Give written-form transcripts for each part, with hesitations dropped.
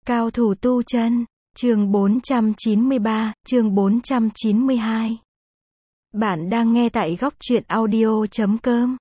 Cao thủ tu chân, chương 493, chương 492. Bạn đang nghe tại góc truyện audio.com.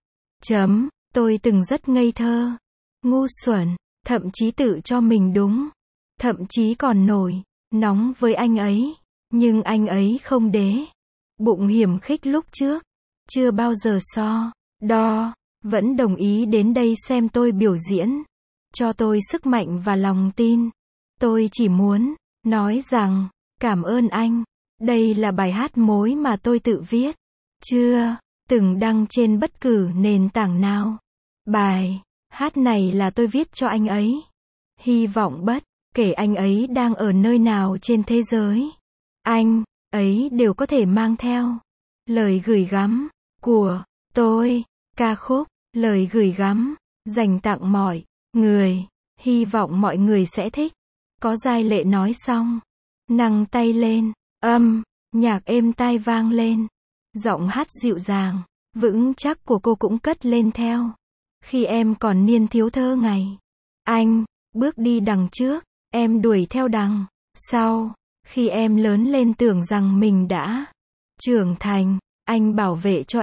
Tôi từng rất ngây thơ, ngu xuẩn, thậm chí tự cho mình đúng, thậm chí còn nổi nóng với anh ấy, nhưng anh ấy không đế bụng hiểm khích lúc trước, chưa bao giờ so đo, vẫn đồng ý đến đây xem tôi biểu diễn, cho tôi sức mạnh và lòng tin. Tôi chỉ muốn nói rằng, cảm ơn anh. Đây là bài hát mối mà tôi tự viết, chưa từng đăng trên bất cứ nền tảng nào. Bài hát này là tôi viết cho anh ấy. Hy vọng bất kể anh ấy đang ở nơi nào trên thế giới, anh ấy đều có thể mang theo lời gửi gắm của tôi. Ca khúc, lời gửi gắm, dành tặng mọi người. Hy vọng mọi người sẽ thích. Có Giai Lệ nói xong, nâng tay lên, nhạc êm tai vang lên. Giọng hát dịu dàng, vững chắc của cô cũng cất lên theo. Khi em còn niên thiếu thơ ngày, anh bước đi đằng trước, em đuổi theo đằng sau. Khi em lớn lên tưởng rằng mình đã trưởng thành, anh bảo vệ cho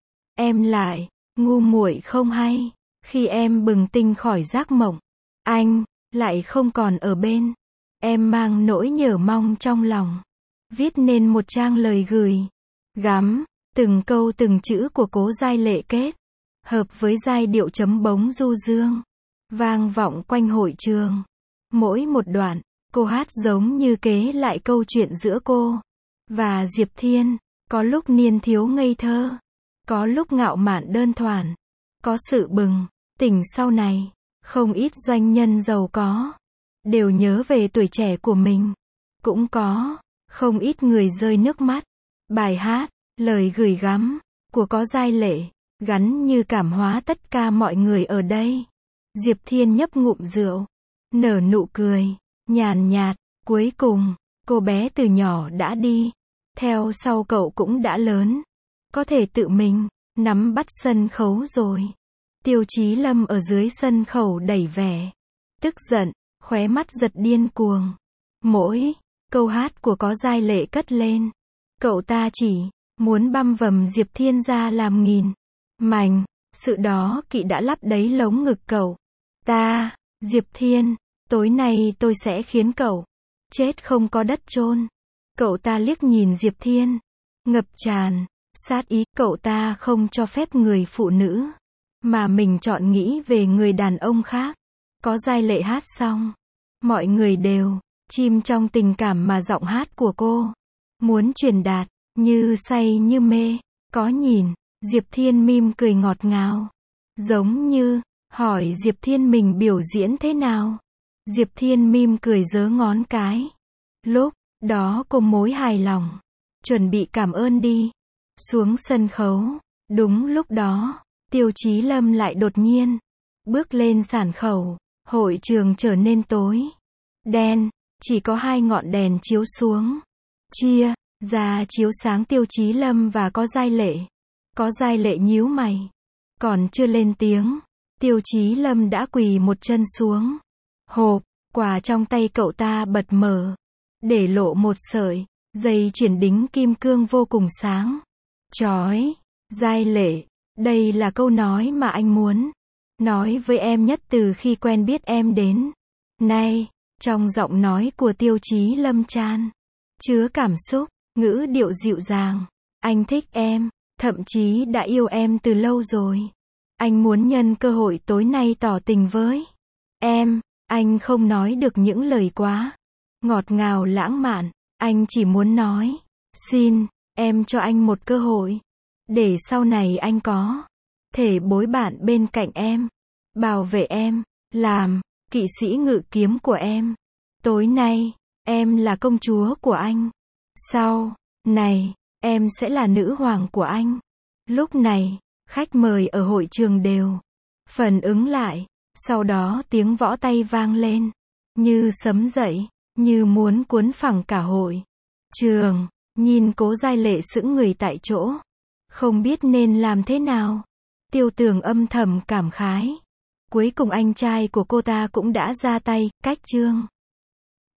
em lại ngu muội không hay. Khi em bừng tỉnh khỏi giấc mộng, anh lại không còn ở bên. Em mang nỗi nhớ mong trong lòng, viết nên một trang lời gửi gắm. Từng câu từng chữ của cố Giai Lệ kết hợp với giai điệu chấm bống du dương, vang vọng quanh hội trường. Mỗi một đoạn, cô hát giống như kể lại câu chuyện giữa cô và Diệp Thiên. Có lúc niên thiếu ngây thơ, có lúc ngạo mạn đơn thuần, có sự bừng tỉnh sau này. Không ít doanh nhân giàu có đều nhớ về tuổi trẻ của mình, cũng có không ít người rơi nước mắt. Bài hát, lời gửi gắm của có Giai Lệ gắn như cảm hóa tất cả mọi người ở đây. Diệp Thiên nhấp ngụm rượu, nở nụ cười nhàn nhạt. Cuối cùng, cô bé từ nhỏ đã đi theo sau cậu cũng đã lớn, có thể tự mình nắm bắt sân khấu rồi. Tiêu Chí Lâm ở dưới sân khấu đầy vẻ tức giận, khóe mắt giật điên cuồng. Mỗi câu hát của có Giai Lệ cất lên, cậu ta chỉ muốn băm vằm Diệp Thiên ra làm nghìn mảnh. Sự đó kỵ đã lắp đấy lống ngực cậu ta. Diệp Thiên, tối nay tôi sẽ khiến cậu chết không có đất chôn. Cậu ta liếc nhìn Diệp Thiên, ngập tràn sát ý. Cậu ta không cho phép người phụ nữ mà mình chọn nghĩ về người đàn ông khác. Có Giai Lệ hát xong, mọi người đều chìm trong tình cảm mà giọng hát của cô muốn truyền đạt, như say như mê. Có nhìn Diệp Thiên mỉm cười ngọt ngào, giống như hỏi Diệp Thiên mình biểu diễn thế nào. Diệp Thiên mỉm cười giơ ngón cái. Lúc đó cô mới hài lòng, chuẩn bị cảm ơn đi xuống sân khấu. Đúng lúc đó, Tiêu Chí Lâm lại đột nhiên bước lên sàn khấu. Hội trường trở nên tối đen, chỉ có hai ngọn đèn chiếu xuống, chia ra chiếu sáng Tiêu Chí Lâm và có Giai Lệ. Có Giai Lệ nhíu mày, còn chưa lên tiếng, Tiêu Chí Lâm đã quỳ một chân xuống. Hộp quà trong tay cậu ta bật mở, để lộ một sợi dây chuyền đính kim cương vô cùng sáng chói. Giai Lệ, đây là câu nói mà anh muốn nói với em nhất từ khi quen biết em đến nay. Trong giọng nói của Tiêu Chí Lâm tràn chứa cảm xúc, ngữ điệu dịu dàng. Anh thích em, thậm chí đã yêu em từ lâu rồi. Anh muốn nhân cơ hội tối nay tỏ tình với em. Anh không nói được những lời quá ngọt ngào lãng mạn. Anh chỉ muốn nói, xin em cho anh một cơ hội, để sau này anh có thể bối bạn bên cạnh em, bảo vệ em, làm kỵ sĩ ngự kiếm của em. Tối nay, em là công chúa của anh. Sau này, em sẽ là nữ hoàng của anh. Lúc này, khách mời ở hội trường đều phản ứng lại. Sau đó tiếng võ tay vang lên, như sấm dậy, như muốn cuốn phẳng cả hội trường. Nhìn cố Giai Lệ sững người tại chỗ, không biết nên làm thế nào. Tiêu Tường âm thầm cảm khái. Cuối cùng anh trai của cô ta cũng đã ra tay. Cách chương